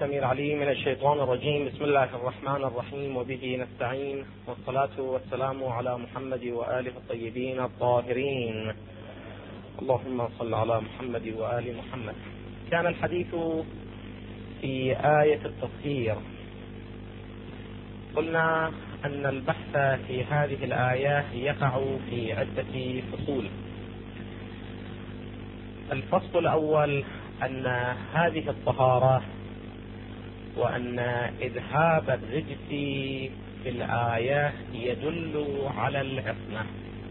السميع العليم من الشيطان الرجيم. بسم الله الرحمن الرحيم، وبه نستعين، والصلاة والسلام على محمد وآله الطيبين الطاهرين. اللهم صل على محمد وآل محمد. كان الحديث في آية التطهير. قلنا أن البحث في هذه الآية يقع في عدة فصول. الفصل الأول أن هذه الطهارة وأن إذهاب الرجس في الآية يدل على العصمة،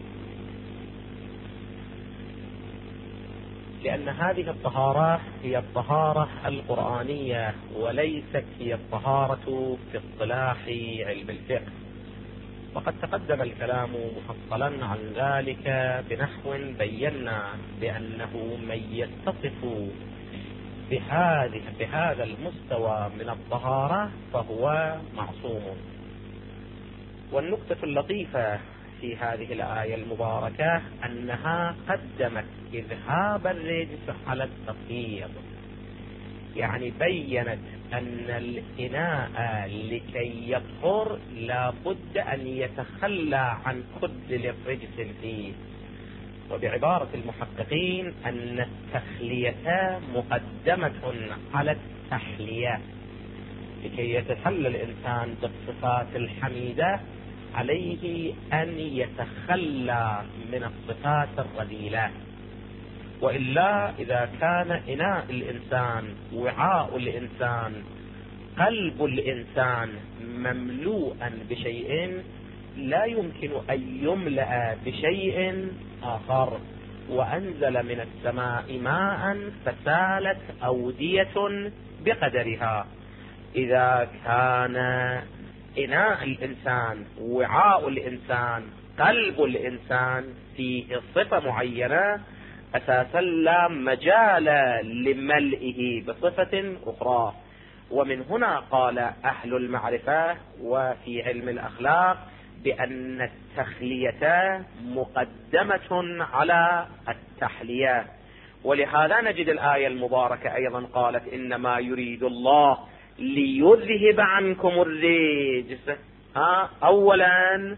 لأن هذه الطهارة هي الطهارة القرآنية وليست هي الطهارة في اصطلاح علم الفقه، وقد تقدم الكلام مفصلا عن ذلك بنحو بينا بأنه من يتصف بهذا المستوى من الطهارة فهو معصوم. والنقطة اللطيفة في هذه الآية المباركة أنها قدمت إذهاب الرجس على التطهير، يعني بيّنت أن الإناء لكي يطهر لا بد أن يتخلى عن كل الرجس فيه. وبعبارة المحققين أن التخلية مقدمة على التحلية، لكي يتحلى الإنسان بالصفات الحميدة عليه أن يتخلى من الصفات الرذيلة. وإلا إذا كان إناء الإنسان، وعاء الإنسان، قلب الإنسان مملوءا بشيء لا يمكن أن يملأ بشيء آخر. وأنزل من السماء ماء فسالت أودية بقدرها. إذا كان إناء الإنسان، وعاء الإنسان، قلب الإنسان فيه صفة معينة أساسا لا مجال لملئه بصفة أخرى. ومن هنا قال أهل المعرفة وفي علم الأخلاق بأن التخلية مقدمة على التحلية. ولهذا نجد الآية المباركة أيضا قالت إنما يريد الله ليذهب عنكم الرجس أولا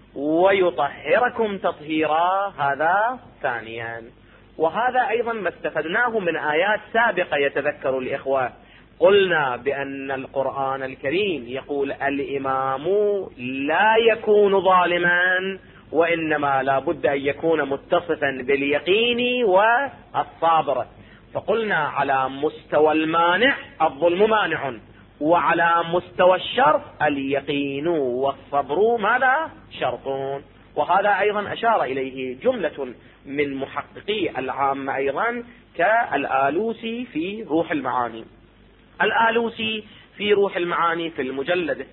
ويطهركم تطهيرا، هذا ثانيا. وهذا أيضا ما استفدناه من آيات سابقة. يتذكر الإخوة قلنا بأن القرآن الكريم يقول الإمام لا يكون ظالما، وإنما لا بد أن يكون متصفا باليقين والصابر. فقلنا على مستوى المانع الظلم مانع، وعلى مستوى الشرط اليقين والصبر ماذا شرطون. وهذا أيضا أشار إليه جملة من محققي العامة أيضا كالآلوسي في روح المعاني. الآلوسي في روح المعاني في المجلد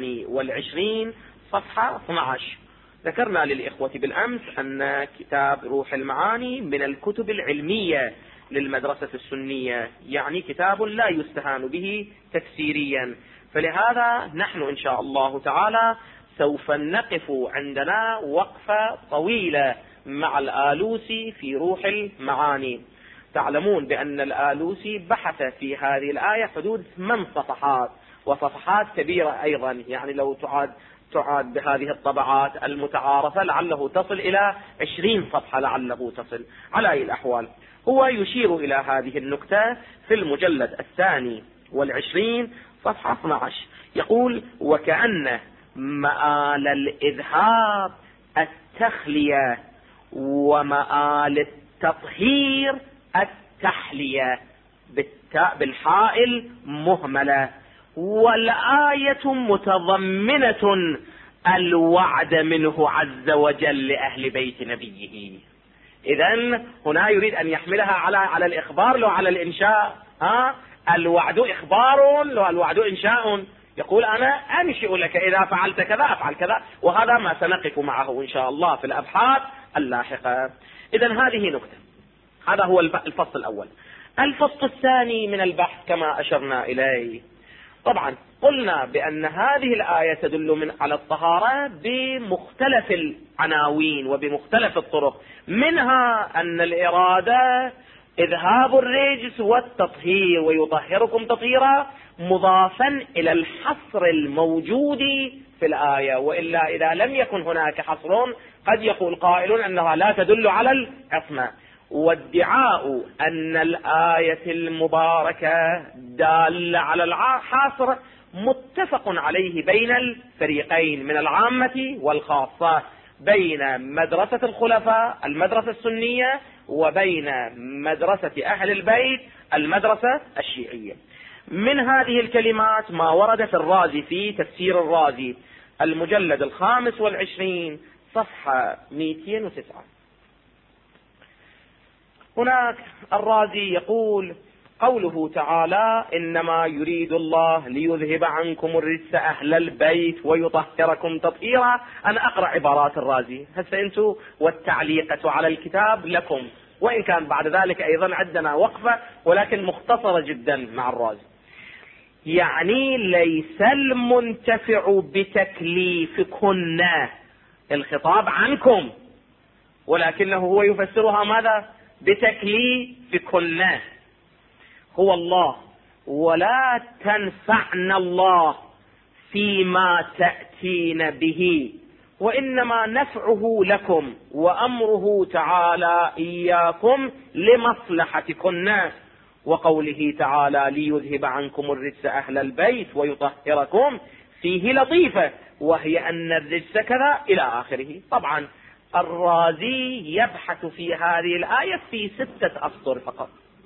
22 صفحة 12 ذكرنا للإخوة بالأمس أن كتاب روح المعاني من الكتب العلمية للمدرسة السنية، يعني كتاب لا يستهان به تفسيريا. فلهذا نحن إن شاء الله تعالى سوف نقف عندنا وقفة طويلة مع الآلوسي في روح المعاني. تعلمون بأن الآلوسي بحث في هذه الآية حدود 8 صفحات، وصفحات كبيرة أيضا، يعني لو تعاد بهذه الطبعات المتعارفة لعله تصل إلى 20 صفحة، لعله تصل. على أي الأحوال هو يشير إلى هذه النكتة في المجلد 22 صفحة 12. يقول وكأن مآل الإذهاب التخلية ومآل التطهير التحلية، بالحائل مهملة، والآية متضمنة الوعد منه عز وجل لأهل بيت نبيه. إذن هنا يريد أن يحملها على الإخبار لو على الإنشاء. الوعد إخبار لو الوعد إنشاء. يقول أنا أنشئ لك إذا فعلت كذا أفعل كذا، وهذا ما سنقف معه إن شاء الله في الأبحاث اللاحقة. إذن هذه نكتة. هذا هو الفصل الأول. الفصل الثاني من البحث كما أشرنا إليه، طبعا قلنا بأن هذه الآية تدل على الطهارة بمختلف العناوين وبمختلف الطرق، منها أن الإرادة إذهاب الرجس والتطهير ويطهركم تطهيرا، مضافا إلى الحصر الموجود في الآية، وإلا إذا لم يكن هناك حصر قد يقول قائل أنها لا تدل على العصمة. وادعاء أن الآية المباركة دالة على الحصر متفق عليه بين الفريقين من العامة والخاصة، بين مدرسة الخلفاء المدرسة السنية وبين مدرسة أهل البيت المدرسة الشيعية. من هذه الكلمات ما ورد في الرازي في تفسير الرازي المجلد 25 صفحة 209. هناك الرازي يقول: قوله تعالى: إنما يريد الله ليذهب عنكم الرجس أهل البيت ويطهركم تطهيرا. أنا أقرأ عبارات الرازي هسه أنتم، والتعليقة على الكتاب لكم، وإن كان بعد ذلك أيضا عندنا وقفة ولكن مختصرة جدا مع الرازي. يعني ليس المنتفع بتكليفكن، الخطاب عنكم، ولكنه هو يفسرها ماذا؟ بتكليفكن، هو الله، ولا تنفعن الله فيما تأتين به، وإنما نفعه لكم وأمره تعالى إياكم لمصلحتكن. وقوله تعالى: ليذهب عنكم الرجس أهل البيت ويطهركم، فيه لطيفة، وهي أن الرجس كذا إلى آخره. طبعا الرازي يبحث في هذه الآية في 6 أسطر فقط.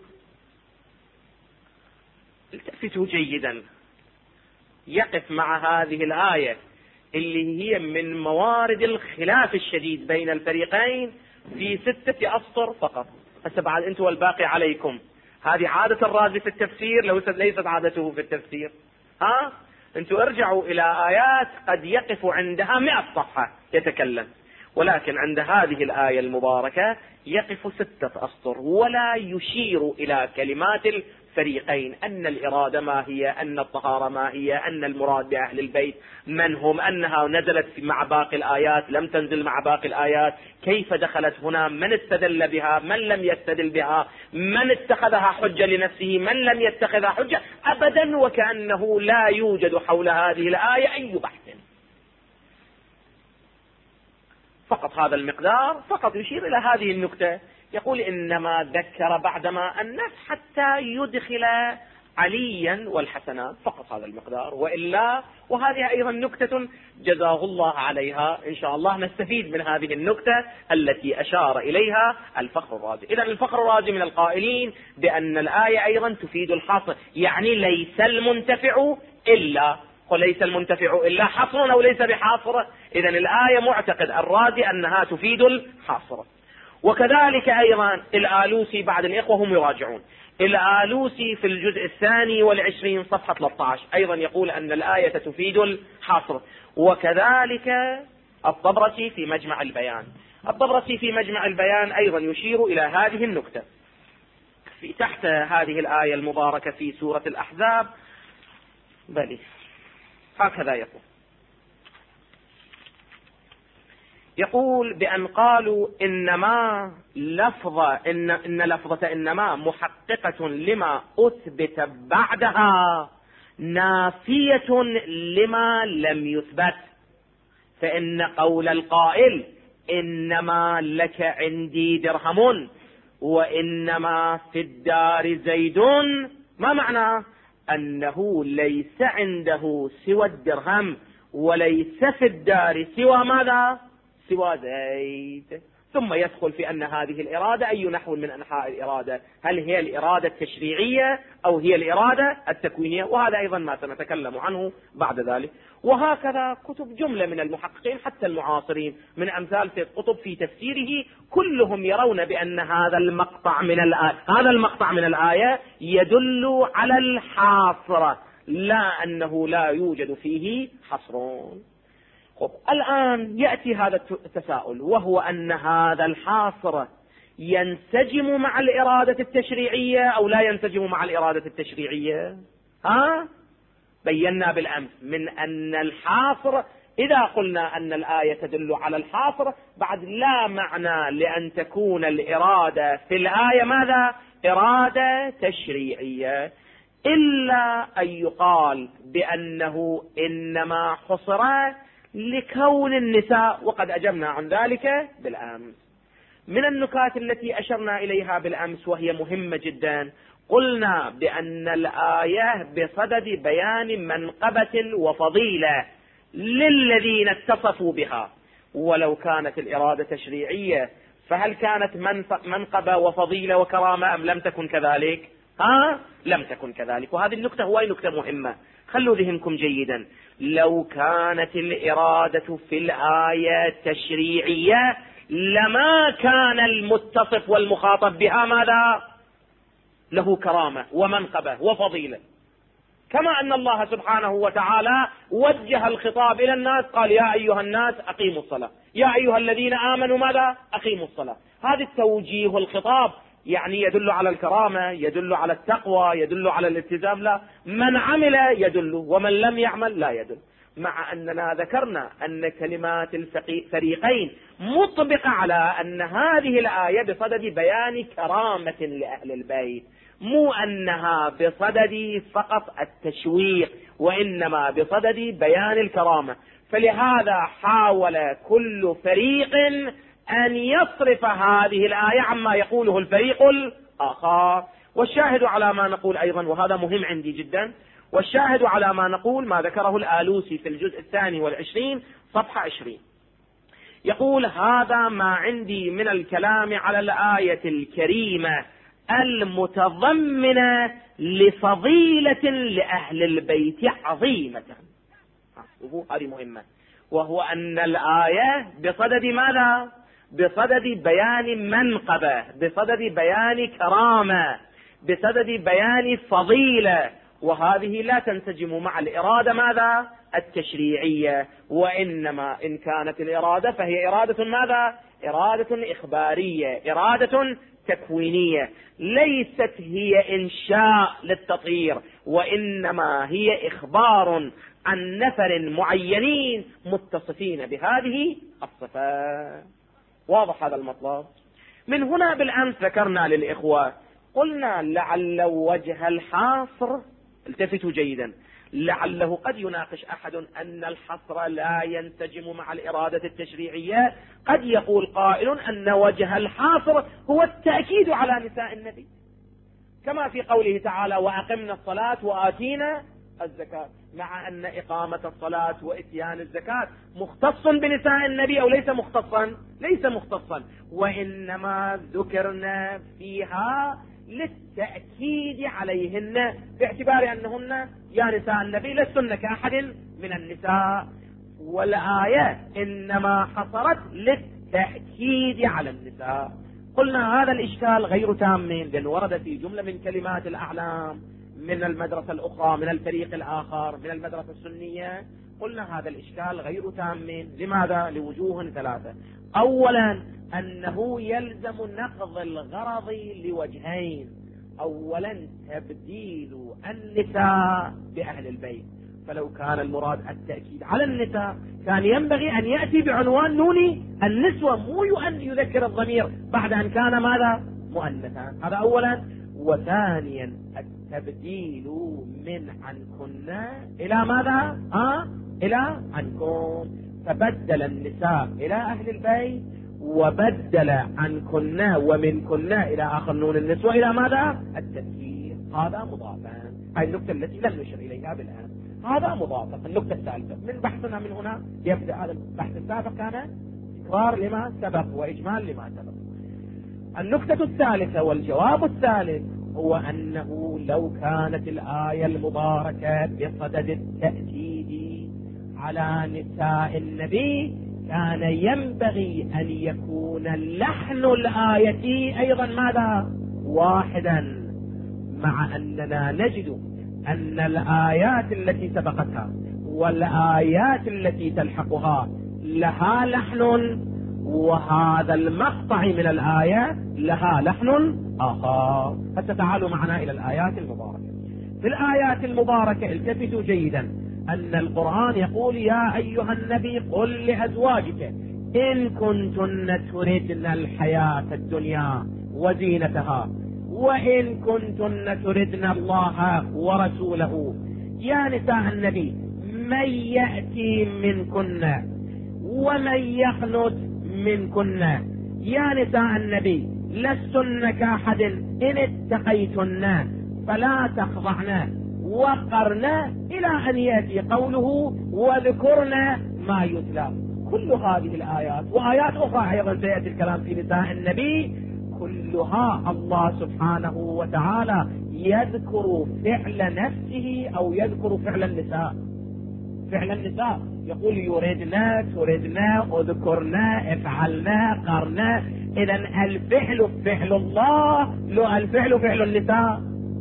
التفتوا جيدا، يقف مع هذه الآية اللي هي من موارد الخلاف الشديد بين الفريقين في 6 أسطر فقط. هسه بعد أنتم والباقي عليكم. هذه عادة الرازي في التفسير، ليست عادته في التفسير. أنتم ارجعوا إلى آيات قد يقف عندها 100 صفحة يتكلم، ولكن عند هذه الآية المباركة يقف 6 أسطر ولا يشير إلى كلمات الفريقين، أن الإرادة ما هي، أن الطهارة ما هي، أن المراد بأهل البيت من هم، أنها نزلت مع باقي الآيات لم تنزل مع باقي الآيات، كيف دخلت هنا، من استدل بها، من لم يستدل بها، من اتخذها حجة لنفسه، من لم يتخذها حجة، أبدا، وكأنه لا يوجد حول هذه الآية أي بحث. فقط هذا المقدار، فقط يشير إلى هذه النكتة، يقول: إنما ذكر بعدما الناس حتى يدخل عليا والحسنات، فقط هذا المقدار، وإلا. وهذه أيضا نكتة جزاه الله عليها، إن شاء الله نستفيد من هذه النكتة التي أشار إليها الفخر الرازي. إذن الفخر الرازي من القائلين بأن الآية أيضا تفيد الحصر، يعني ليس المنتفع إلا، وليس المنتفع إلا حصر أو ليس بحاصر. إذن الآية معتقد الرازي أنها تفيد الحصر. وكذلك أيضا الآلوسي، بعد الإخوة هم يراجعون، الآلوسي في الجزء 22 صفحة 13 أيضا يقول أن الآية تفيد الحصر. وكذلك الطبرسي في مجمع البيان، الطبرسي في مجمع البيان أيضا يشير إلى هذه النكتة في تحت هذه الآية المباركة في سورة الأحزاب. بل هكذا يقول بأن قالوا إنما إن لفظة إنما محققة لما أثبت بعدها نافية لما لم يثبت، فإن قول القائل إنما لك عندي درهم وإنما في الدار زيد، ما معنى؟ أنه ليس عنده سوى الدرهم وليس في الدار سوى ماذا؟ سوى زيد. ثم يدخل في أن هذه الإرادة أي نحو من أنحاء الإرادة، هل هي الإرادة التشريعية أو هي الإرادة التكوينية، وهذا أيضا ما سنتكلم عنه بعد ذلك. وهكذا كتب جملة من المحققين حتى المعاصرين من أمثال سيد قطب في تفسيره كلهم يرون بأن هذا المقطع من الآية يدل على الحاصرة، لا أنه لا يوجد فيه حصرون. الآن يأتي هذا التساؤل، وهو أن هذا الحاصر ينسجم مع الإرادة التشريعية أو لا ينسجم مع الإرادة التشريعية؟ بينا بالأمس من أن الحاصر إذا قلنا أن الآية تدل على الحاصر بعد لا معنى لأن تكون الإرادة في الآية ماذا؟ إرادة تشريعية، إلا أن يقال بأنه إنما حصر لكون النساء، وقد أجبنا عن ذلك بالأمس. من النكات التي أشرنا إليها بالأمس وهي مهمة جدا، قلنا بأن الآية بصدد بيان منقبة وفضيلة للذين اتصفوا بها، ولو كانت الإرادة تشريعية فهل كانت منقبة وفضيلة وكرامة أم لم تكن كذلك؟ لم تكن كذلك. وهذه النكتة هو نكتة مهمة، خلوا ذهنكم جيدا. لو كانت الإرادة في الآية تشريعية لما كان المتصف والمخاطب بها ماذا؟ له كرامة ومنقبة وفضيلة، كما أن الله سبحانه وتعالى وجه الخطاب إلى الناس، قال يا أيها الناس أقيموا الصلاة، يا أيها الذين آمنوا ماذا؟ أقيموا الصلاة. هذا التوجيه والخطاب يعني يدل على الكرامة، يدل على التقوى، يدل على الالتزام. لا، من عمل يدل ومن لم يعمل لا يدل. مع أننا ذكرنا أن كلمات الفريقين مطبقة على أن هذه الآية بصدد بيان كرامة لأهل البيت، مو أنها بصدد فقط التشويق، وإنما بصدد بيان الكرامة. فلهذا حاول كل فريق أن يصرف هذه الآية عما يقوله الفريق الآخر. والشاهد على ما نقول أيضا، وهذا مهم عندي جدا، والشاهد على ما نقول ما ذكره الآلوسي في الجزء 22 صفحة 20، يقول هذا ما عندي من الكلام على الآية الكريمة المتضمنة لفضيلة لأهل البيت عظيمة. هذه مهمة، وهو أن الآية بصدد ماذا؟ بصدد بيان منقبة، بصدد بيان كرامة، بصدد بيان فضيلة، وهذه لا تنسجم مع الإرادة ماذا؟ التشريعية، وإنما إن كانت الإرادة فهي إرادة ماذا؟ إرادة إخبارية، إرادة تكوينية، ليست هي إنشاء للتطهير، وإنما هي إخبار عن نفر معينين متصفين بهذه الصفات. واضح هذا المطلب؟ من هنا بالأمس ذكرنا للإخوة، قلنا لعل وجه الحصر، التفتوا جيدا، لعله قد يناقش أحد أن الحصر لا ينسجم مع الإرادة التشريعية. قد يقول قائل أن وجه الحصر هو التأكيد على نساء النبي، كما في قوله تعالى وأقمنا الصلاة وآتينا الزكاة، مع أن إقامة الصلاة وإتيان الزكاة مختص بنساء النبي أو ليس مختصا؟ ليس مختصا، وإنما ذكرنا فيها للتأكيد عليهن باعتبار أنهن يا نساء النبي لستن كأحد من النساء، والآية إنما حصرت للتأكيد على النساء. قلنا هذا الإشكال غير تام، لأنه ورد في جملة من كلمات الأعلام من المدرسة الأخرى، من الفريق الآخر، من المدرسة السنية. قلنا هذا الإشكال غير تام. لماذا؟ لوجوه ثلاثة. أولا أنه يلزم نقض الغرض لوجهين. أولا تبديل النساء بأهل البيت، فلو كان المراد التأكيد على النساء كان ينبغي أن يأتي بعنوان نوني النسوة، مو أن يذكر الضمير بعد أن كان ماذا؟ مؤنثا. هذا أولا. وثانيا التبديل من عنكن إلى ماذا؟ إلى عنكم، فبدل النساء إلى أهل البيت، وبدل عنكن ومنكن إلى آخر نون النسوة إلى ماذا؟ التذكير. هذا مضافا. هذه النكتة التي لم نشر إليها بالآن. هذا مضافا. النكتة الثالثة من بحثنا من هنا يبدأ. هذا البحث السابق كان تكرار لما سبق وإجمال لما سبق. النكتة الثالثة والجواب الثالث هو أنه لو كانت الآية المباركة بصدد التأكيد على نساء النبي كان ينبغي أن يكون لحن الآية أيضا ماذا؟ واحدا، مع أننا نجد أن الآيات التي سبقتها والآيات التي تلحقها لها لحن، وهذا المقطع من الآية لها لحن آخر. فتعالوا معنا إلى الآيات المباركة. في الآيات المباركة التفتوا جيدا أن القرآن يقول يا أيها النبي قل لأزواجك إن كنتن تردن الحياة الدنيا وزينتها وإن كنتن تردن الله ورسوله. يا نساء النبي من يأتي منكن ومن يخنث منكن. يا نساء النبي لستن كأحد إن اتقيتن فلا تخضعن وقرن إلى أن يأتي قوله واذكرن ما يتلى. كل هذه الآيات وآيات أخرى أيضا سيأتي الكلام في نساء النبي، كلها الله سبحانه وتعالى يذكر فعل نفسه أو يذكر فعل النساء. فعل النساء يقول يردنا تردنا اذكرنا افعلنا قرنا. إذا الفعل فعل الله، لو الفعل فعل النساء.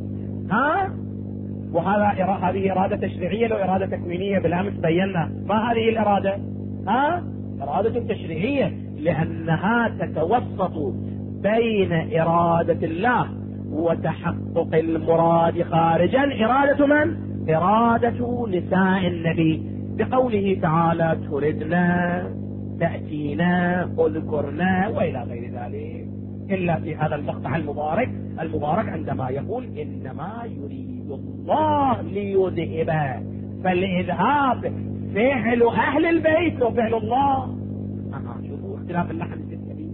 هذه إرادة تشريعية لو إرادة تكوينية. بالأمس بينا ما هذه الإرادة، إرادة تشريعية، لأنها تتوسط بين إرادة الله وتحقق المراد خارجا. إرادة من؟ إرادة نساء النبي، بقوله تعالى تردنا تأتينا اذكرنا وإلى غير ذلك. إلا في هذا المقطع المبارك عندما يقول إنما يريد الله ليذهب، فالإذهاب فعل أهل البيت وفعل الله. شوفوا اختلاف اللحن في السبيل.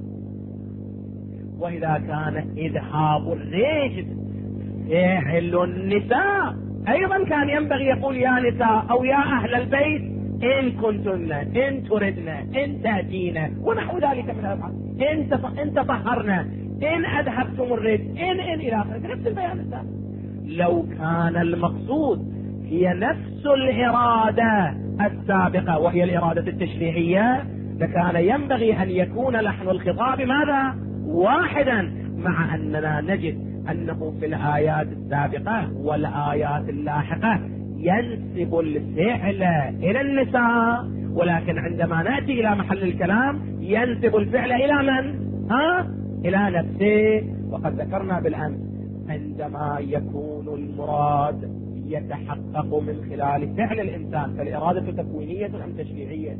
وإذا كان إذهاب الرجل فعل النساء أيضا كان ينبغي يقول يا نساء أو يا أهل البيت إن كنتن إن تردنا إن تأتينا ونحو ذلك من الأفعال، إن تطهرنا إن أذهبتم الرجل إن إلى آخره. نفس البيان الثاني. لو كان المقصود هي نفس الإرادة السابقة وهي الإرادة التشريعية لكان ينبغي أن يكون لحن الخطاب ماذا؟ واحدا، مع أننا نجد أنه في الآيات السابقة والآيات اللاحقة ينسب الفعل إلى النساء، ولكن عندما نأتي إلى محل الكلام ينسب الفعل إلى من؟ إلى نفسه. وقد ذكرنا بالأمس عندما يكون المراد يتحقق من خلال فعل الإنسان فالإرادة تكوينية أم تشريعية؟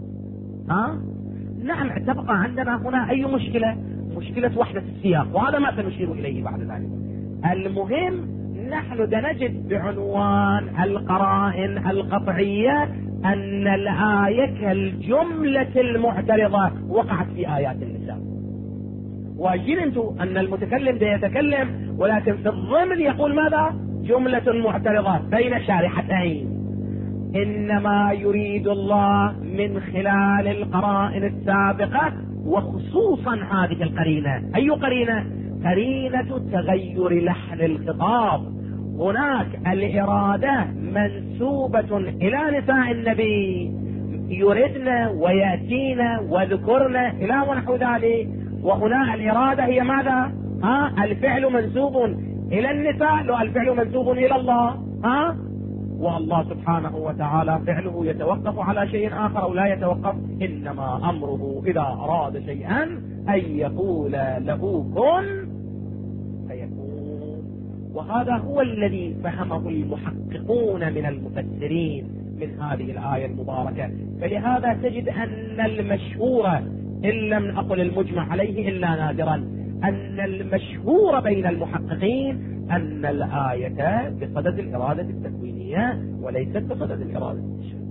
نعم، تبقى عندنا هنا أي مشكلة وحدة السياق، وهذا ما سنشير إليه بعد ذلك. المهم نحن نجد بعنوان القرائن القطعية أن الآية كالجملة المعترضة وقعت في آيات النساء. وجدت أن المتكلم يتكلم ولكن في الضمن يقول ماذا؟ جملة معترضة بين شارحتين. إنما يريد الله من خلال القرائن السابقة وخصوصا هذه القرينة. أي قرينة؟ قرينة تغير لحن الخطاب. هناك الإرادة منسوبة إلى نساء النبي يردن ويأتين وذكرن إلى ونحو ذلك، وهنا الإرادة هي ماذا؟ الفعل منسوب إلى النساء، لو الفعل منسوب إلى الله. والله سبحانه وتعالى فعله يتوقف على شيء آخر أو لا يتوقف، إنما أمره إذا أراد شيئا أن يقول له كن فيكون. وهذا هو الذي فهمه المحققون من المفسرين من هذه الآية المباركة. فلهذا تجد أن المشهور إن لم أقل المجمع عليه إلا نادرا، أن المشهور بين المحققين أن الآية بصدد الإرادة التكوينية وليست بصدد الإرادة التشريعية.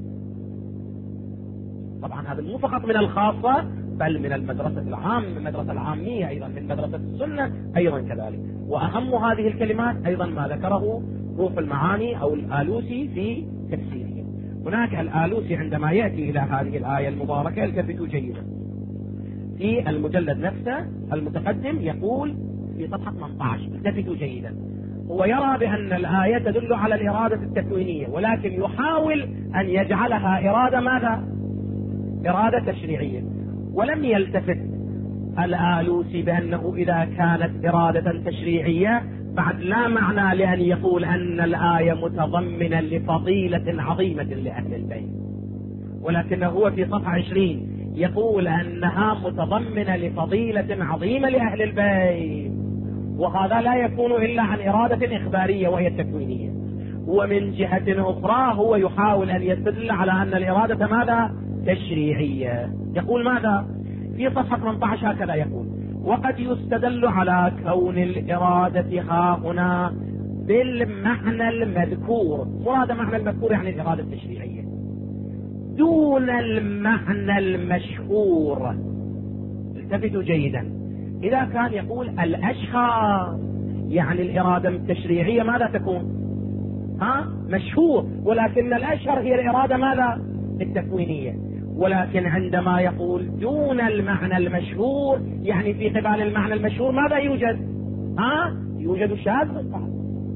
طبعا هذا مو فقط من الخاصة بل من المدرسة العامة، من المدرسة العامية أيضا، من مدرسة السنة أيضا كذلك. وأهم هذه الكلمات أيضا ما ذكره روح المعاني أو الآلوسي في تفسيره. هناك الآلوسي عندما يأتي إلى هذه الآية المباركة التفتوا جيدا في المجلد نفسه المتقدم، يقول في صفحة 18 التفتوا جيدا، هو يرى بأن الآية تدل على الإرادة التكوينية ولكن يحاول أن يجعلها إرادة ماذا؟ إرادة تشريعية. ولم يلتفت الآلوسي بأنه إذا كانت إرادة تشريعية بعد لا معنى لأن يقول أن الآية متضمنة لفضيلة عظيمة لأهل البيت، ولكنه هو في صفحة 20 يقول أنها متضمنة لفضيلة عظيمة لأهل البيت، وهذا لا يكون إلا عن إرادة إخبارية وهي التكوينية. ومن جهة أخرى هو يحاول أن يستدل على أن الإرادة ماذا؟ تشريعية. يقول ماذا؟ في صفحة 18 هكذا يقول: وقد يستدل على كون الإرادة ها هنا بالمعنى المذكور. مراد معنى المذكور يعني الإرادة التشريعية دون المعنى المشهور. التفتوا جيدا، إذا كان يقول الأشخاص يعني الإرادة التشريعية ماذا تكون؟ مشهور، ولكن الأشهر هي الإرادة ماذا؟ التكوينية. ولكن عندما يقول دون المعنى المشهور يعني في قبال المعنى المشهور ماذا يوجد؟ يوجد شاذ بالطبع.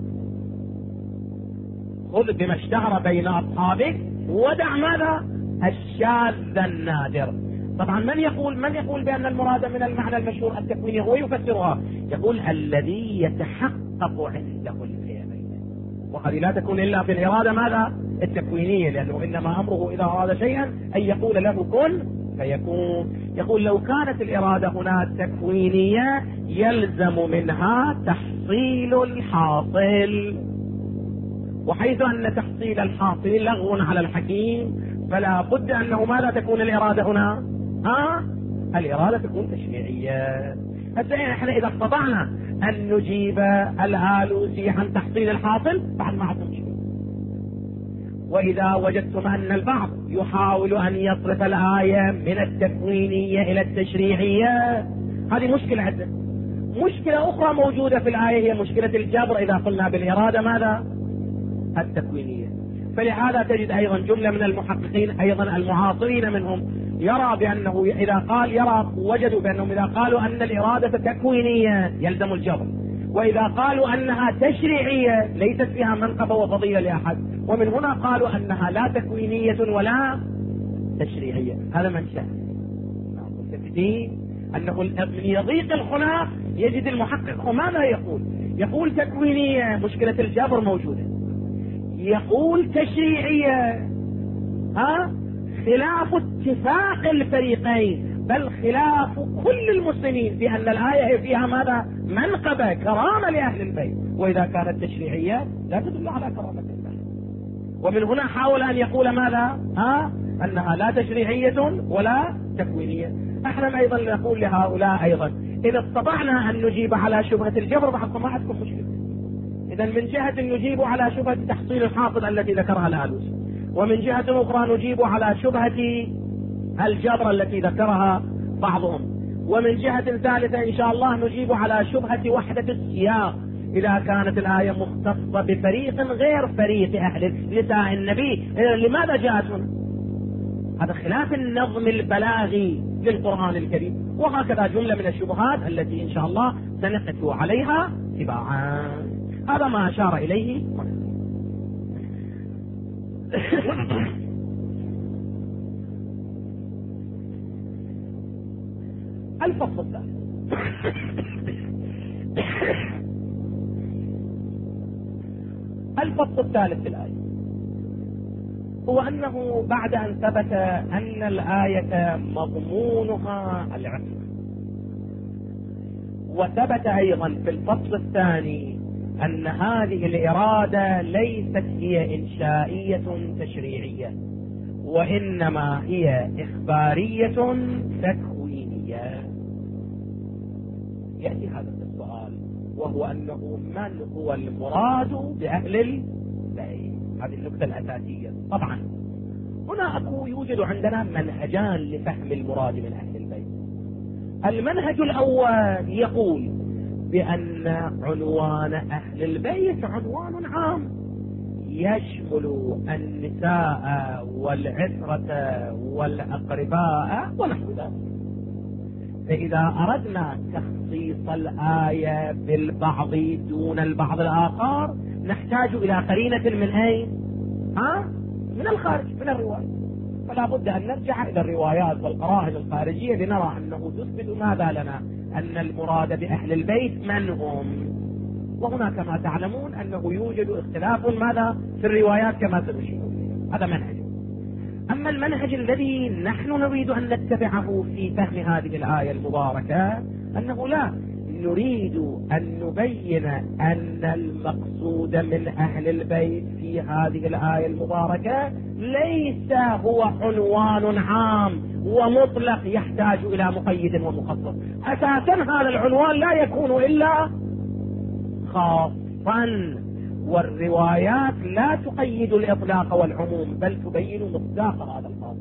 خذ بما اشتهر بين أصحابك ودع ماذا؟ الشاذ النادر. طبعا من يقول بأن المراد من المعنى المشهور التكويني هو يفسرها، يقول الذي يتحقق عنده الفعل، وهذه لا تكون إلا في الإرادة ماذا؟ التكوينية، لأنه إنما أمره إذا أراد شيئا أن يقول له كن فيكون. يقول لو كانت الإرادة هنا تكوينية يلزم منها تحصيل الحاصل، وحيث أن تحصيل الحاصل لغو على الحكيم فلا بد أنه ماذا تكون الإرادة هنا؟ الإرادة تكون تشريعية. حتى احنا إذا استطعنا أن نجيب الآلوسي عن تحصيل الحاصل بعد ما عندنا مشكلة. وإذا وجدتم أن البعض يحاول أن يصرف الآية من التكوينية إلى التشريعية، هذه مشكلة عندنا. مشكلة أخرى موجودة في الآية هي مشكلة الجبر إذا قلنا بالإرادة ماذا؟ التكوينية. فلهذا تجد أيضا جملة من المحققين أيضا المعاصرين منهم يرى بأنه وجدوا بأنهم إذا قالوا أن الإرادة تكوينية يلزم الجبر، وإذا قالوا أنها تشريعية ليست فيها منقبة وفضيلة لأحد، ومن هنا قالوا أنها لا تكوينية ولا تشريعية. هذا منشأ أنه من يضيق الخلاف يجد المحقق وماذا يقول تكوينية مشكلة الجبر موجودة، يقول تشريعية خلاف اتفاق الفريقين، بل خلاف كل المسلمين في أن الآية فيها ماذا؟ منقبة كرامة لأهل البيت، وإذا كانت تشريعية لا تدل على كرامة البيت. ومن هنا حاول أن يقول ماذا؟ أنها لا تشريعية ولا تكوينية. احنا أيضا نقول لهؤلاء أيضا إذا استطعنا أن نجيب على شبهة الجبر بعد ما عندكم مشكلة. إذا من جهة نجيب على شبهة تحصيل الحاصل التي ذكرها الآلوسي، ومن جهة أخرى نجيب على شبهة الجبر التي ذكرها بعضهم، ومن جهة ثالثة إن شاء الله نجيب على شبهة وحدة السياق إذا كانت الآية مختصة بفريق غير فريق أهل نساء النبي لماذا جاءت هنا؟ هذا خلاف النظم البلاغي للقرآن الكريم. وهكذا جملة من الشبهات التي إن شاء الله سنقف عليها تباعا. هذا ما أشار إليه. الفصل الثالث. الفصل الثالث في الآية هو أنه بعد أن ثبت أن الآية مضمونها العصمة، وثبت أيضا في الفصل الثاني أن هذه الإرادة ليست هي إنشائية تشريعية، وإنما هي إخبارية تكوينية. يأتي هذا السؤال وهو أنه من هو المراد بأهل البيت؟ هذه النقطة الأساسية. طبعا هنا يوجد عندنا منهجان لفهم المراد من أهل البيت. المنهج الأول يقول بأن عنوان أهل البيت عنوان عام يشمل النساء والعترة والأقرباء ونحو ذلك. فإذا أردنا تخصيص الآية بالبعض دون البعض الآخر نحتاج إلى قرينة من أين؟ من الخارج، من الرواية. فلا بد أن نرجع إلى الروايات والقرائن الخارجية لنرى أنه تثبت ماذا لنا؟ أن المراد بأهل البيت من هم؟ وهنا كما تعلمون أنه يوجد اختلاف ماذا في الروايات كما سنشير. هذا منهج. أما المنهج الذي نحن نريد أن نتبعه في فهم هذه الآية المباركة أنه لا نريد أن نبين أن المقصود من أهل البيت في هذه الآية المباركة ليس هو عنوان عام ومطلق يحتاج إلى مقيد ومخصص. أساسا هذا العنوان لا يكون إلا خاصا، والروايات لا تقيد الإطلاق والعموم بل تبين مصداق هذا الخاص.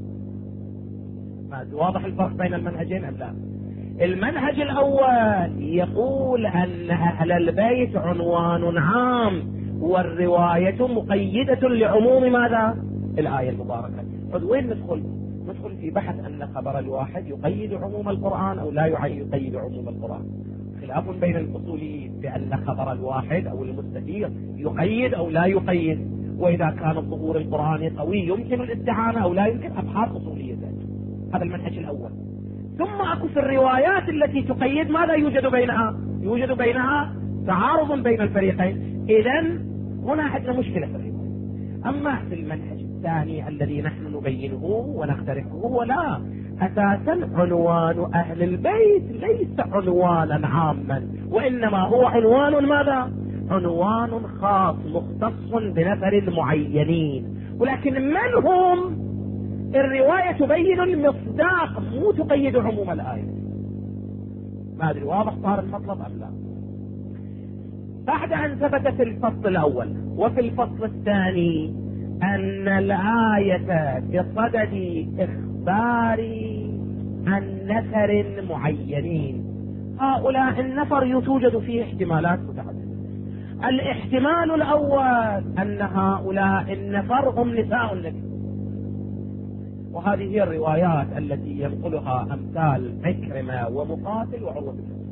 واضح الفرق بين المنهجين أم لا؟ المنهج الأول يقول أن أهل البيت عنوان عام والرواية مقيدة لعموم ماذا؟ الآية المباركة. وين ندخل في بحث أن خبر الواحد يقيد عموم القرآن أو لا يقيد عموم القرآن. خلاف بين الأصوليين بأن خبر الواحد أو المستفيض يقيد أو لا يقيد، وإذا كان الظهور القرآني قوي يمكن الاستعانة أو لا يمكن، أبحاث أصولية ذلك. هذا المنهج الأول. ثم أكو في الروايات التي تقيد ماذا يوجد بينها؟ يوجد بينها تعارض بين الفريقين. إذن هنا عندنا مشكلة في الرواية. أما في المنهج الثاني الذي نحن نبينه ونقترحه، ولا أساسا عنوان أهل البيت ليس عنوانا عاما، وإنما هو عنوان ماذا؟ عنوان خاص مختص بنفر معينين. ولكن من هم؟ الرواية تبين المصداق مو تقيد عموم الآية. ما أدري واضح صار المطلب أم لا؟ بعد أن ثبت في الفصل الأول وفي الفصل الثاني أن الآية بصدد إخبار عن نفر معينين، هؤلاء النفر توجد فيه احتمالات متعددة. الاحتمال الأول أن هؤلاء النفر هم نساء النبي، وهذه هي الروايات التي ينقلها أمثال عكرمة ومقاتل وعروة بن مسعود.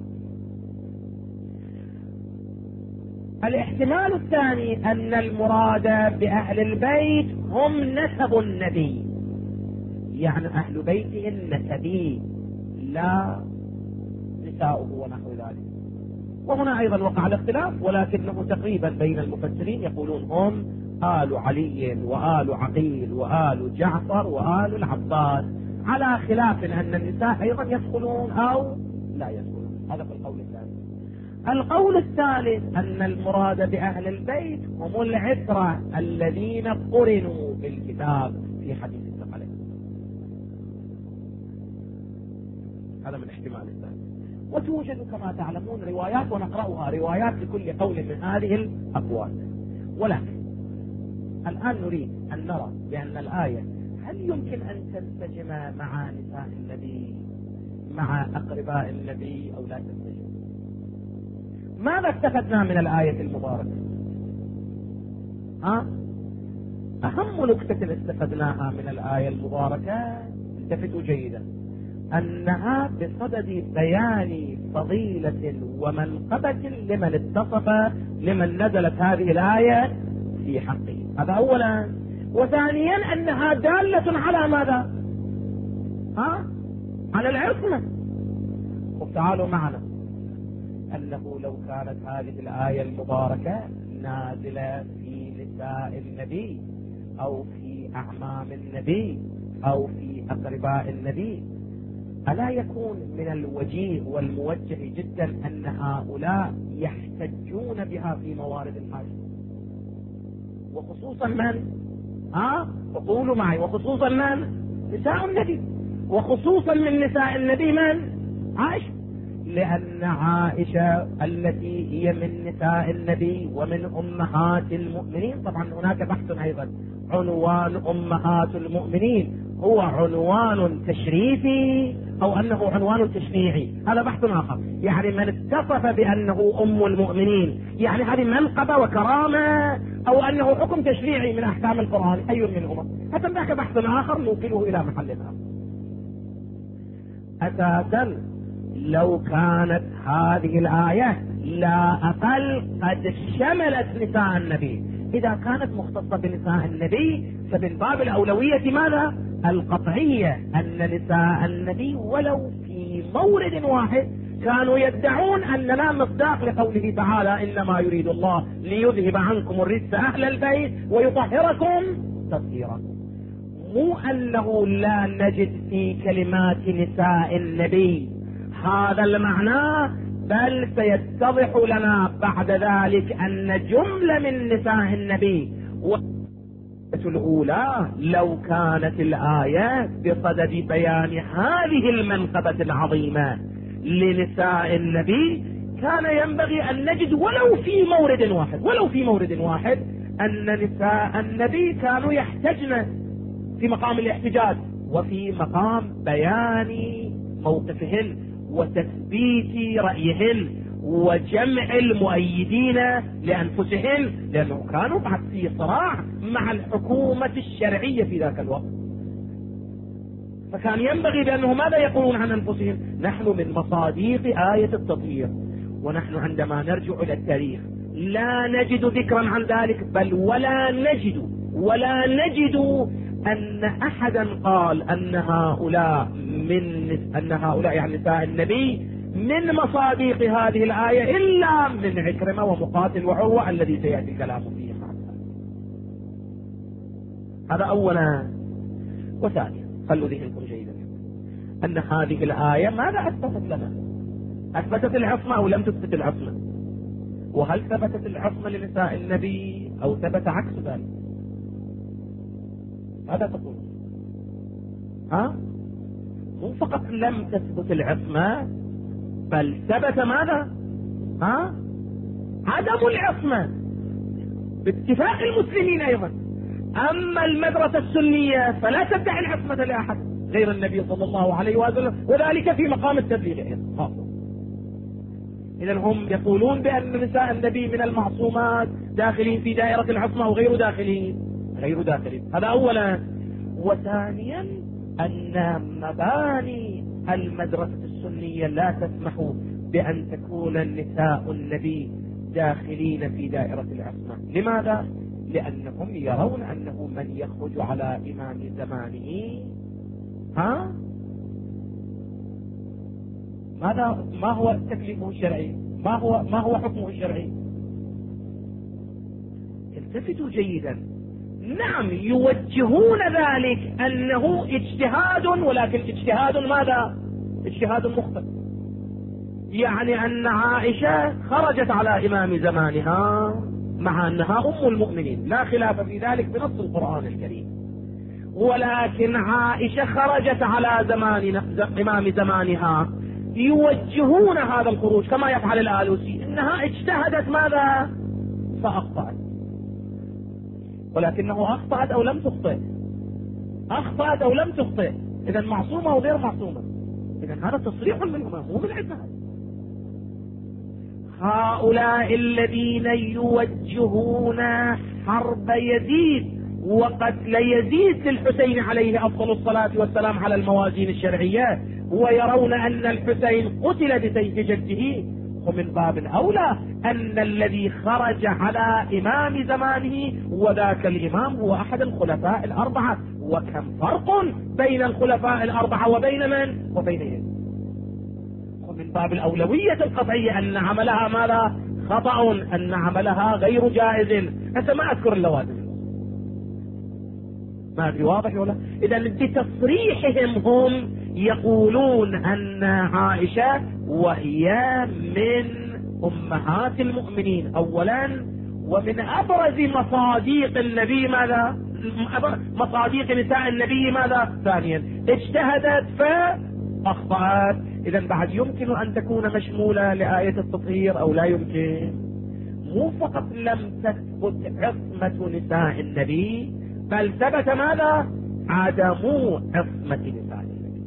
الاحتمال الثاني أن المراد بأهل البيت هم نسب النبي، يعني أهل بيته النسبي لا نساؤه ونحو ذلك. وهنا أيضا وقع الاختلاف، ولكنه تقريبا بين المفسرين يقولون هم آل علي وآل عقيل وآل جعفر وآل العباس، على خلاف أن النساء أيضا يدخلون أو لا يدخلون. هذا في القول الثاني. القول الثالث أن المراد بأهل البيت هم العترة الذين قرنوا بالكتاب في حديث الثقلين. هذا من احتمال الثاني. وتوجد كما تعلمون روايات ونقرأها روايات لكل قول من هذه الأقوال. ولكن الآن نريد أن نرى بأن الآية هل يمكن أن تنسجم مع نساء النبي مع أقرباء النبي أو لا تنسجم؟ ماذا استفدنا من الآية المباركة؟ أهم نكتة استفدناها من الآية المباركة، التفتوا جيدا، أنها بصدد بيان فضيلة ومنقبة لمن اتصف لمن نزلت هذه الآية في حقه. هذا أولا. وثانيا أنها دالة على ماذا؟ على العصمة. وتعالوا معنا أنه لو كانت هذه الآية المباركة نازلة في نساء النبي أو في أعمام النبي أو في أقرباء النبي، ألا يكون من الوجيه والموجه جدا أن هؤلاء يحتجون بها في موارد الحاجة؟ وخصوصا من؟ وقولوا معي، وخصوصا من؟ نساء النبي. وخصوصا من نساء النبي من؟ عائشة، لأن عائشة التي هي من نساء النبي ومن أمهات المؤمنين. طبعا هناك بحث أيضا، عنوان أمهات المؤمنين هو عنوان تشريفي أو أنه عنوان تشريعي، هذا بحث آخر. يعني من اتصف بأنه أم المؤمنين، يعني هذه منقبة وكرامة، أو أنه حكم تشريعي من أحكام القرآن، أي منهما؟ حتى ذاك بحث آخر نوكله إلى محل آخر. أساسا لو كانت هذه الآية لا أقل قد شملت نساء النبي، إذا كانت مختصة بنساء النبي فمن باب الأولوية ماذا؟ القطعية، أن نساء النبي ولو في مورد واحد كانوا يدعون أن لا مصداق لقوله تعالى إنما يريد الله ليذهب عنكم الرجس أهل البيت ويطهركم تطهيرا. مو أنه لا نجد في كلمات نساء النبي هذا المعنى، بل سيتضح لنا بعد ذلك أن جملة من نساء النبي الأولى لو كانت الآية بصدد بيان هذه المنقبة العظيمة لنساء النبي كان ينبغي أن نجد ولو في مورد واحد أن نساء النبي كانوا يحتجن في مقام الاحتجاج وفي مقام بيان موقفهن وتثبيت رأيهن وجمع المؤيدين لأنفسهن، لأنه كانوا بعد في صراع مع الحكومة الشرعية في ذاك الوقت. فكان ينبغي بأنه ماذا يقولون عن أنفسهم؟ نحن من مصاديق آية التطهير. ونحن عندما نرجع إلى التاريخ لا نجد ذكرا عن ذلك، بل ولا نجد أن أحدا قال أن هؤلاء يعني نساء النبي من مصاديق هذه الآية إلا من عكرمة ومقاتل وعروة الذي سيأتي الكلام فيه. هذا أولا. وثانيا خلوا ذهنكم جيدا أن هذه الآية ماذا أثبتت لنا؟ أثبتت العصمة أو لم تثبت العصمة؟ وهل ثبتت العصمة لنساء النبي أو ثبت عكس ذلك؟ ماذا تقول؟ مو فقط لم تثبت العصمة، بل ثبت ماذا؟ عدم العصمة باتفاق المسلمين أيضا. أما المدرسة السنية فلا تدعي العصمة لأحد غير النبي صلى الله عليه وسلم، وذلك في مقام التبليغ أيضا. إذن هم يقولون بأن نساء النبي من المعصومات داخلين في دائرة العصمة أو غير داخلين. هذا أولا. وثانيا أن مباني المدرسة السنية لا تسمح بأن تكون النساء النبي داخلين في دائرة العصمة. لماذا؟ لأنهم يرون أنه من يخرج على إمام زمانه ما هو تكليفه الشرعي؟ ما هو حكمه الشرعي؟ التفتوا جيدا. نعم يوجهون ذلك أنه اجتهاد، ولكن اجتهاد ماذا؟ اجتهاد مخطئ. يعني أن عائشة خرجت على إمام زمانها مع أنها أم المؤمنين، لا خلاف في ذلك بنص القرآن الكريم، ولكن عائشة خرجت على إمام زمانها. يوجهون هذا الخروج كما يفعل الآلوسي إنها اجتهدت ماذا؟ فأخطأت. ولكنه أخطأت أو لم تخطئ. إذا معصومة أو غير معصومة؟ إذا هذا تصريح منهما مو من عندنا. هؤلاء الذين يوجهون حرب يزيد وقتل يزيد للحسين عليه أفضل الصلاة والسلام على الموازين الشرعية، ويرون أن الحسين قتل بسيف جده، ومن باب أولى أن الذي خرج على إمام زمانه وذاك الإمام هو أحد الخلفاء الأربعة. وكم فرق بين الخلفاء الأربعة وبين من؟ وبين يزيد. ومن باب الأولوية القطعية أن عملها ماذا؟ خطأ، أن عملها غير جائز. أنت ما أذكر اللوازم، ما أدري واضح ولا؟ إذا بتصريحهم هم يقولون أن عائشة وهي من أمهات المؤمنين أولا، ومن أبرز مصاديق النبي ماذا؟ مصاديق نساء النبي ماذا؟ ثانيا اجتهدت فأخطأت. إذا بعد يمكن أن تكون مشمولة لآية التطهير أو لا يمكن؟ مو فقط لم تثبت عصمة نساء النبي، بل ثبت ماذا؟ عدم عصمة نساء النبي.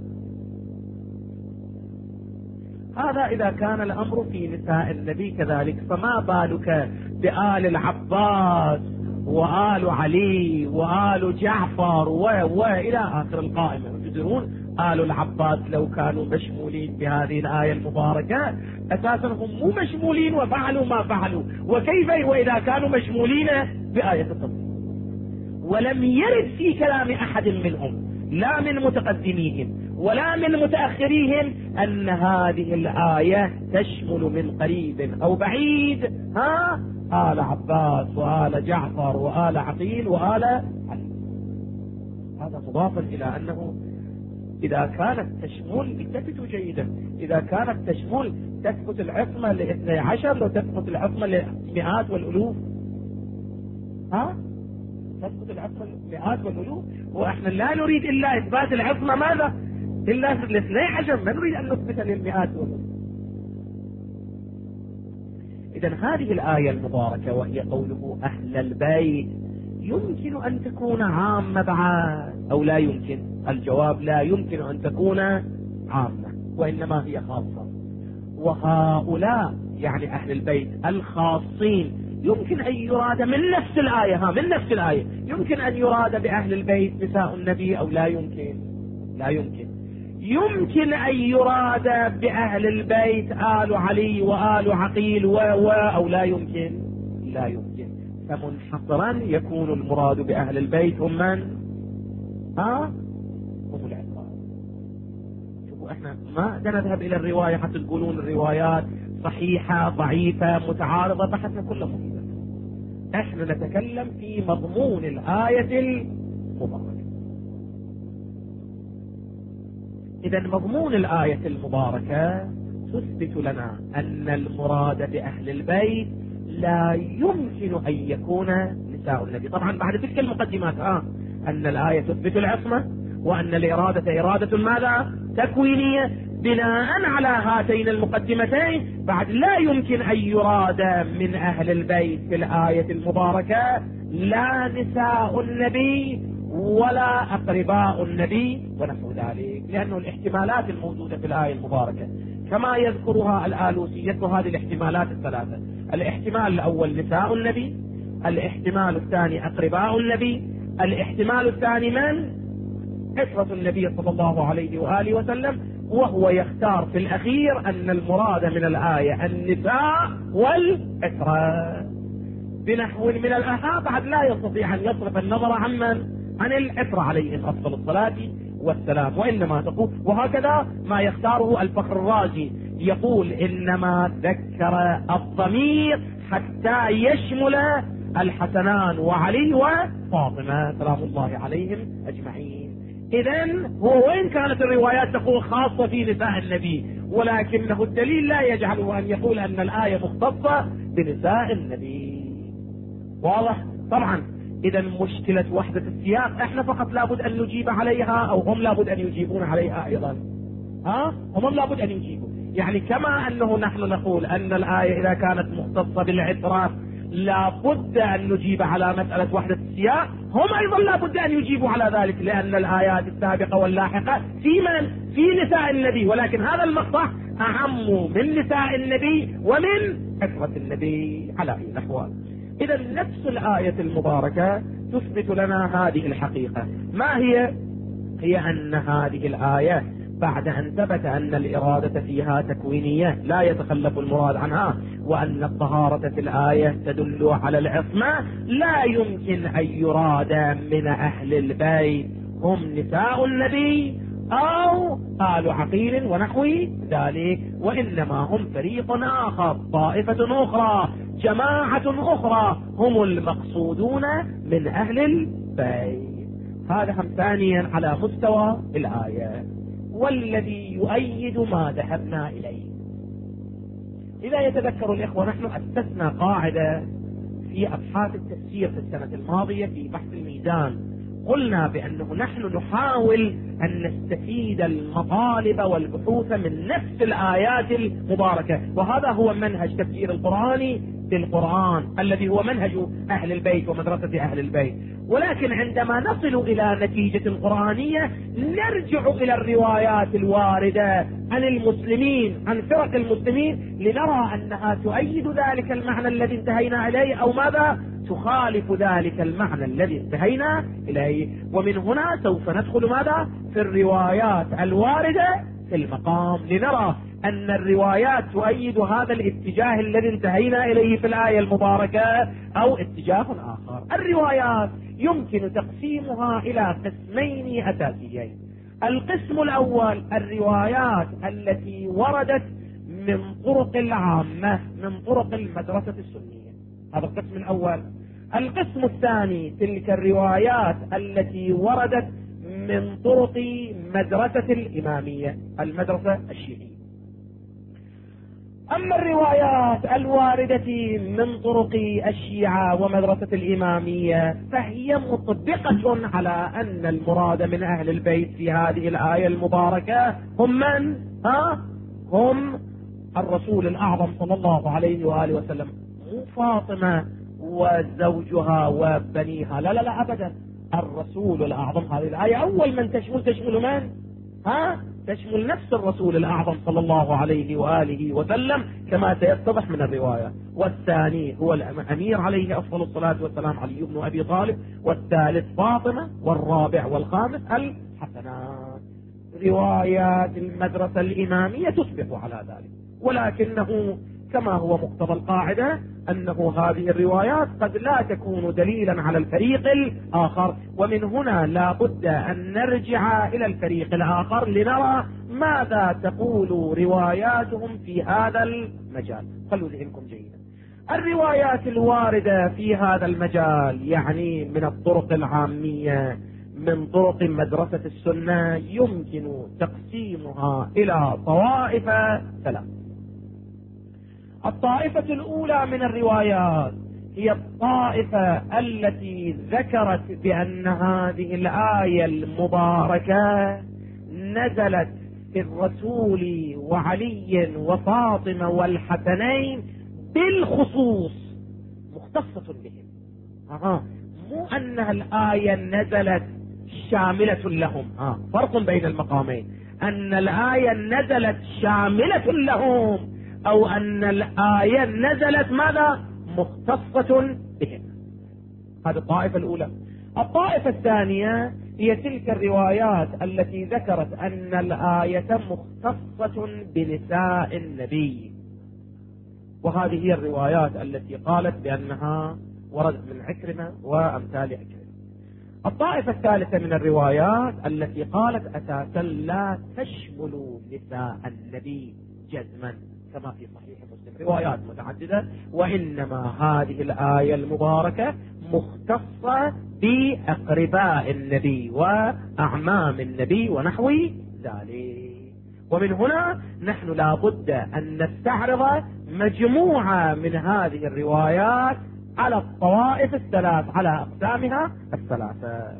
هذا إذا كان الأمر في نساء النبي كذلك، فما بالك بآل العباس وآل علي وآل جعفر وإلى آخر القائمة. تدرون آل العباس لو كانوا مشمولين بهذه الآية المباركة أساسا هم مو مشمولين وفعلوا ما فعلوا، وكيف وإذا كانوا مشمولين بآية التطهير؟ ولم يرد في كلام أحد منهم لا من متقدميهم ولا من متأخريهم أن هذه الآية تشمل من قريب أو بعيد آل عباس وآل جعفر وآل عقيل وآل علي. هذا مضافا إلى أنه إذا كانت تشمل التفتوا جيدا، إذا كانت تشمل تثبت العصمة ل12 لو تثبت العصمة لمئات والألوف، تثبت العصمة لمئات والألوف، وإحنا لا نريد إلا إثبات العصمة ماذا؟ إلا ل12، ما نريد أن نثبت للمئات والألوف. إذن هذه الآية المباركة وهي قوله أهل البيت يمكن أن تكون عامة بعد أو لا يمكن؟ الجواب لا يمكن أن تكون عامة، وإنما هي خاصة. وهؤلاء يعني أهل البيت الخاصين يمكن أن يراد من نفس الآية، من نفس الآية يمكن أن يراد بأهل البيت نساء النبي أو لا يمكن؟ لا يمكن. يمكن أن يراد بأهل البيت آل علي وآل عقيل أو لا يمكن؟ لا يمكن. فمنحصرا يكون المراد بأهل البيت هم من؟ هم العصمة. شوفوا احنا ما نذهب إلى الرواية حتى تقولون الروايات صحيحة ضعيفة متعارضة، بحثنا كله مفيدة. احنا نتكلم في مضمون الآية المباركة. إذا مضمون الآية المباركة تثبت لنا أن المراد بأهل البيت لا يمكن أن يكون نساء النبي. طبعا بعد تلك المقدمات أن الآية تثبت العصمة، وأن الإرادة إرادة ماذا؟ تكوينية. بناء على هاتين المقدمتين بعد لا يمكن أن يراد من أهل البيت في الآية المباركة لا نساء النبي ولا أقرباء النبي ونحو ذلك، لأنه الاحتمالات الموجودة في الآية المباركة كما يذكرها الآلوسي هذه الاحتمالات الثلاثة. الاحتمال الأول نساء النبي، الاحتمال الثاني أقرباء النبي، الاحتمال الثاني من؟ عصمة النبي صلى الله عليه وآله وسلم. وهو يختار في الأخير أن المراد من الآية النساء والعصرة بنحو من الآحاد بعد لا يستطيع أن يصرف النظر عن من؟ عن العصرة عليهم أفضل الصلاة والسلام. وإنما تقول، وهكذا ما يختاره الفخر الرازي، يقول إنما ذكر الضمير حتى يشمل الحسنان وعلي وفاطمة سلام الله عليهم أجمعين. إذن هو وإن كانت الروايات تقول خاصة في نساء النبي، ولكنه الدليل لا يجعله أن يقول أن الآية مختصة بنساء النبي. واضح؟ طبعا إذا مشكلة وحدة السياق احنا فقط لابد أن نجيب عليها، أو هم لابد أن يجيبون عليها أيضا. هم لابد أن يجيبوا. يعني كما أنه نحن نقول أن الآية إذا كانت مختصة بالعترة لابد أن نجيب على مسألة وحدة السياق، هم أيضا لابد أن يجيبوا على ذلك، لأن الآيات السابقة واللاحقة في من؟ في نساء النبي، ولكن هذا المقطع أعم من نساء النبي ومن عترة النبي على أي نحو. إذا نفس الآية المباركة تثبت لنا هذه الحقيقة. ما هي؟ هي أن هذه الآية بعد أن ثبت أن الإرادة فيها تكوينية لا يتخلف المراد عنها، وأن الطهارة في الآية تدل على العصمة، لا يمكن أن يراد من أهل البيت هم نساء النبي أو آل عقيل ونحو ذلك، وإنما هم فريق آخر، طائفة أخرى، جماعة أخرى، هم المقصودون من أهل البيت. هذا هم ثانيا على مستوى الآية. والذي يؤيد ما ذهبنا إليه، إذا يتذكر الإخوة نحن أسسنا قاعدة في أبحاث التفسير في السنة الماضية في بحث الميزان، قلنا بأنه نحن نحاول أن نستفيد المطالب والبحوث من نفس الآيات المباركة، وهذا هو منهج تفسير القرآن بالقرآن الذي هو منهج أهل البيت ومدرسة أهل البيت. ولكن عندما نصل إلى نتيجة قرآنية نرجع إلى الروايات الواردة عن المسلمين، عن فرق المسلمين، لنرى أنها تؤيد ذلك المعنى الذي انتهينا إليه أو ماذا تخالف ذلك المعنى الذي انتهينا إليه. ومن هنا سوف ندخل ماذا في الروايات الواردة في المقام، لنرى أن الروايات تؤيد هذا الاتجاه الذي انتهينا إليه في الآية المباركة أو اتجاه آخر. الروايات يمكن تقسيمها إلى قسمين أساسيين. القسم الأول الروايات التي وردت من طرق العامة، من طرق المدرسة السنية، هذا القسم الأول. القسم الثاني تلك الروايات التي وردت من طرق مدرسة الإمامية، المدرسة الشيعية. أما الروايات الواردة من طرق الشيعة ومدرسة الإمامية فهي مطبقة على أن المراد من أهل البيت في هذه الآية المباركة هم من؟ هم الرسول الأعظم صلى الله عليه وآله وسلم، مو فاطمة وزوجها وبنيها، لا لا لا أبدا، الرسول الأعظم. هذه الآية أول من تشمل من؟ تشمل نفس الرسول الأعظم صلى الله عليه وآله وسلم كما سيتضح من الرواية. والثاني هو الأمير عليه أفضل الصلاة والسلام علي بن أبي طالب، والثالث فاطمة، والرابع والخامس الحسنات. روايات المدرسة الإمامية تصبح على ذلك، ولكنه كما هو مقتضى القاعدة أنه هذه الروايات قد لا تكون دليلا على الفريق الآخر، ومن هنا لا بد أن نرجع إلى الفريق الآخر لنرى ماذا تقول رواياتهم في هذا المجال. خلوا ذهنكم جيدا. الروايات الواردة في هذا المجال يعني من الطرق العامية من طرق مدرسة السنة يمكن تقسيمها إلى طوائف ثلاث. الطائفة الأولى من الروايات هي الطائفة التي ذكرت بأن هذه الآية المباركة نزلت في الرسول وعلي وفاطمة والحسنين بالخصوص، مختصة بهم. مو أنها الآية نزلت شاملة لهم، فرق بين المقامين، أن الآية نزلت شاملة لهم أو أن الآية نزلت ماذا؟ مختصة بهم. هذه الطائفة الأولى. الطائفة الثانية هي تلك الروايات التي ذكرت أن الآية مختصة بنساء النبي، وهذه هي الروايات التي قالت بأنها وردت من عكرمة وأمثال عكرمة. الطائفة الثالثة من الروايات التي قالت أساسا لا تشمل نساء النبي جزما كما في صحيح مسلم، روايات متعددة، وإنما هذه الآية المباركة مختصة بأقرباء النبي وأعمام النبي ونحو ذلك. ومن هنا نحن لابد أن نستعرض مجموعة من هذه الروايات على الطوائف الثلاث، على أقسامها الثلاثة.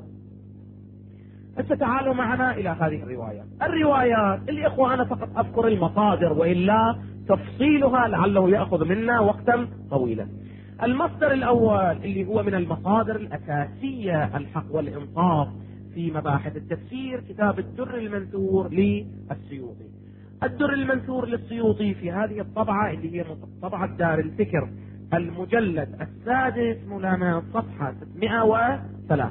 تعالوا معنا إلى هذه الروايات. الإخوة أنا فقط أذكر المصادر، وإلا تفصيلها لعله يأخذ منا وقتا طويلا. المصدر الأول اللي هو من المصادر الأساسية الحق والإنصاف في مباحث التفسير كتاب الدر المنثور للسيوطي. الدر المنثور للسيوطي في هذه الطبعة اللي هي طبعة دار الفكر المجلد السادس مولانا صفحة 603.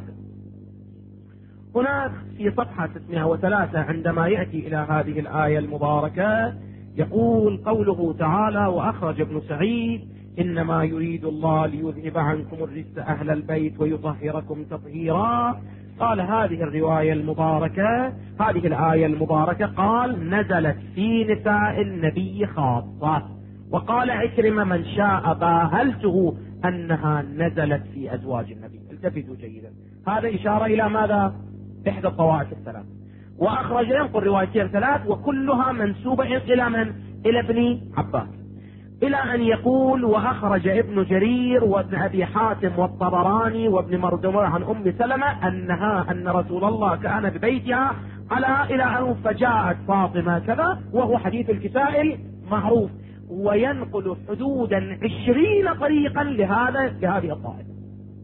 هناك في صفحة 603 عندما يأتي إلى هذه الآية المباركة يقول قوله تعالى: وأخرج ابن سعيد إنما يريد الله ليذهب عنكم الرجس أهل البيت ويطهركم تطهيرا. قال هذه الرواية المباركة، هذه الآية المباركة قال نزلت في نساء النبي خاصة، وقال عكرمة من شاء باهلته أنها نزلت في أزواج النبي. التفتوا جيدا، هذا إشارة إلى ماذا؟ إحدى الطوائف الثلاث. وأخرج ينقل روايتين ثلاث وكلها منسوبة إلى من؟ إلى ابن عباس، إلى أن يقول وأخرج ابن جرير وابن أبي حاتم والطبراني وابن مردويه عن أم سلمة أن رسول الله كان ببيتها إلى أن فجاءت فاطمة كذا، وهو حديث الكسائي معروف، وينقل حدودا 20 طريقا لهذه الطائفة.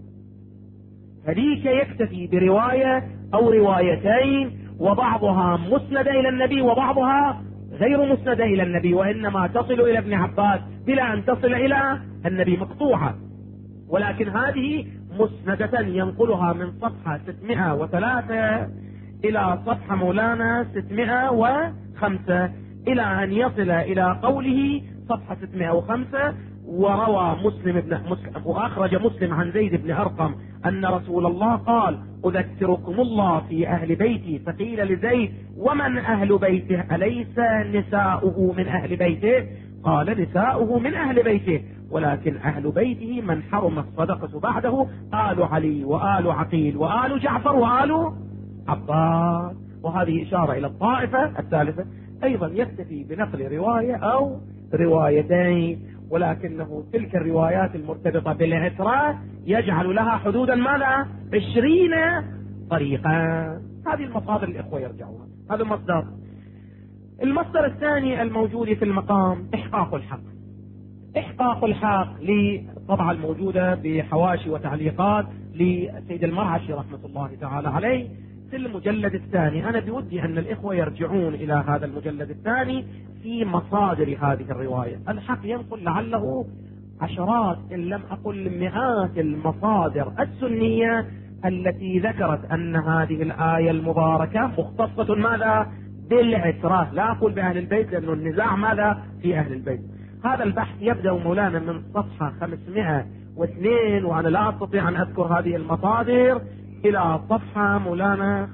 فليك يكتفي برواية أو روايتين، وبعضها مسند إلى النبي وبعضها غير مسند إلى النبي، وإنما تصل إلى ابن عباس بلا أن تصل إلى النبي مقطوعة، ولكن هذه مسندة ينقلها من صفحة 603 إلى صفحة مولانا 605 إلى أن يصل إلى قوله صفحة 605: وروى وأخرج مسلم عن زيد بن أرقم أن رسول الله قال: أذكركم الله في أهل بيتي، فقيل لزيد: ومن أهل بيته؟ أليس نساؤه من أهل بيته؟ قال: نساؤه من أهل بيته، ولكن أهل بيته من حرم الصدقة بعده آل علي وآل عقيل وآل جعفر وآل عباس. وهذه إشارة إلى الطائفة الثالثة أيضا يكتفي بنقل رواية أو روايتين، ولكنه تلك الروايات المرتبطة بالعترة يجعل لها حدودا ماذا؟ 20 طريقة. هذه المصادر الإخوة يرجعوها. هذا مصدر. المصدر الثاني الموجود في المقام إحقاق الحق. إحقاق الحق للطبعة الموجودة بحواشي وتعليقات لسيد المرعشي رحمة الله تعالى عليه في المجلد الثاني. أنا بودي أن الإخوة يرجعون إلى هذا المجلد الثاني في مصادر هذه الرواية. الحق ينقل لعله عشرات إن لم أقل مئات المصادر السنية التي ذكرت أن هذه الآية المباركة مختصة ماذا؟ بالعترة. لا أقول بأهل البيت لأنه النزاع ماذا؟ في أهل البيت. هذا البحث يبدأ مولانا من صفحة 502 وأنا لا أستطيع أن أذكر هذه المصادر إلى صفحة مولانا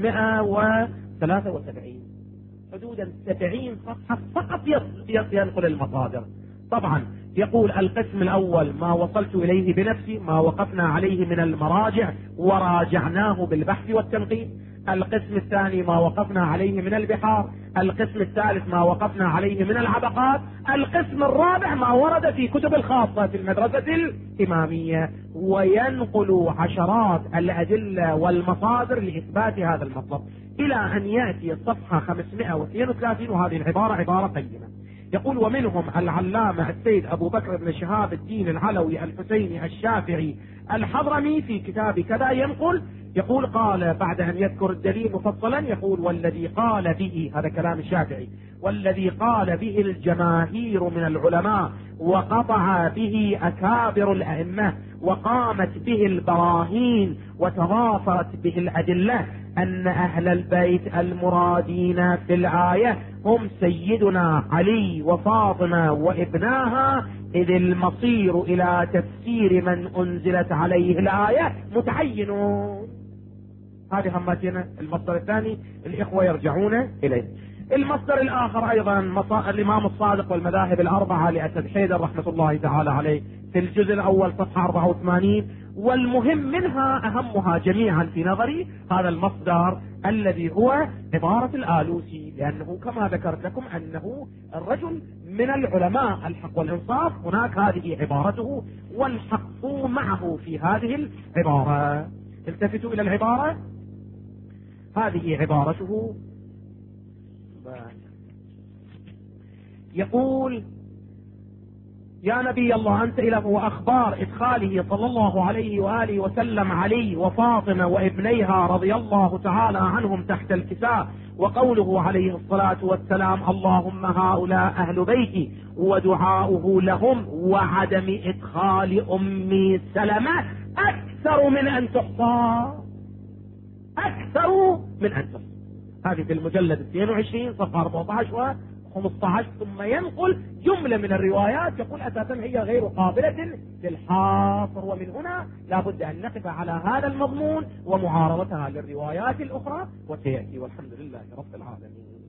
573، حدودا 70 صفحة فقط ينقل المصادر. طبعا يقول القسم الأول ما وصلت إليه بنفسي، ما وقفنا عليه من المراجع وراجعناه بالبحث والتنقيب. القسم الثاني ما وقفنا عليه من البحار. القسم الثالث ما وقفنا عليه من العبقات. القسم الرابع ما ورد في كتب الخاصة في المدرسة الإمامية. وينقل عشرات الأدلة والمصادر لإثبات هذا المطلب إلى أن يأتي الصفحة 532 وهذه العبارة عبارة قيمة. يقول ومنهم العلامة السيد أبو بكر بن شهاب الدين العلوي الحسيني الشافعي الحضرمي في كتاب كذا يقول قال بعد أن يذكر الدليل مفصلا يقول والذي قال به، هذا كلام الشافعي، والذي قال به الجماهير من العلماء وقطع به أكابر الأئمة وقامت به البراهين وتضافرت به الأدلة أن أهل البيت المرادين في الآية هم سيدنا علي وفاطمة وابناها، إذ المصير إلى تفسير من أنزلت عليه الآية متعين. هذه همتنا. المصدر الثاني الإخوة يرجعون إليه. المصدر الآخر أيضا الإمام الصادق والمذاهب الأربعة لأسد حيدر رحمة الله تعالى عليه في الجزء الأول صفحة 84. والمهم منها أهمها جميعا في نظري هذا المصدر الذي هو عبارة الآلوسي، لأنه كما ذكرت لكم أنه الرجل من العلماء الحق والإنصاف، هناك هذه عبارته والحق معه في هذه العبارة. التفتوا إلى العبارة، هذه عبارته. يقول يا نبي الله أنت إله وأخبار إدخاله صلى الله عليه وآله وسلم علي وفاطمة وابنيها رضي الله تعالى عنهم تحت الكساء، وقوله عليه الصلاة والسلام اللهم هؤلاء أهل بيتي ودعاؤه لهم وعدم إدخال أمي سلمة أكثر من أن تحصى، أكثر من أن تحصى. هذه في المجلد 22 صفحة 14 و15. ثم ينقل جملة من الروايات يقول أساسا هي غير قابلة للحاصر، ومن هنا لابد أن نقف على هذا المضمون ومعارضتها للروايات الأخرى وسيأتي. والحمد لله رب العالمين.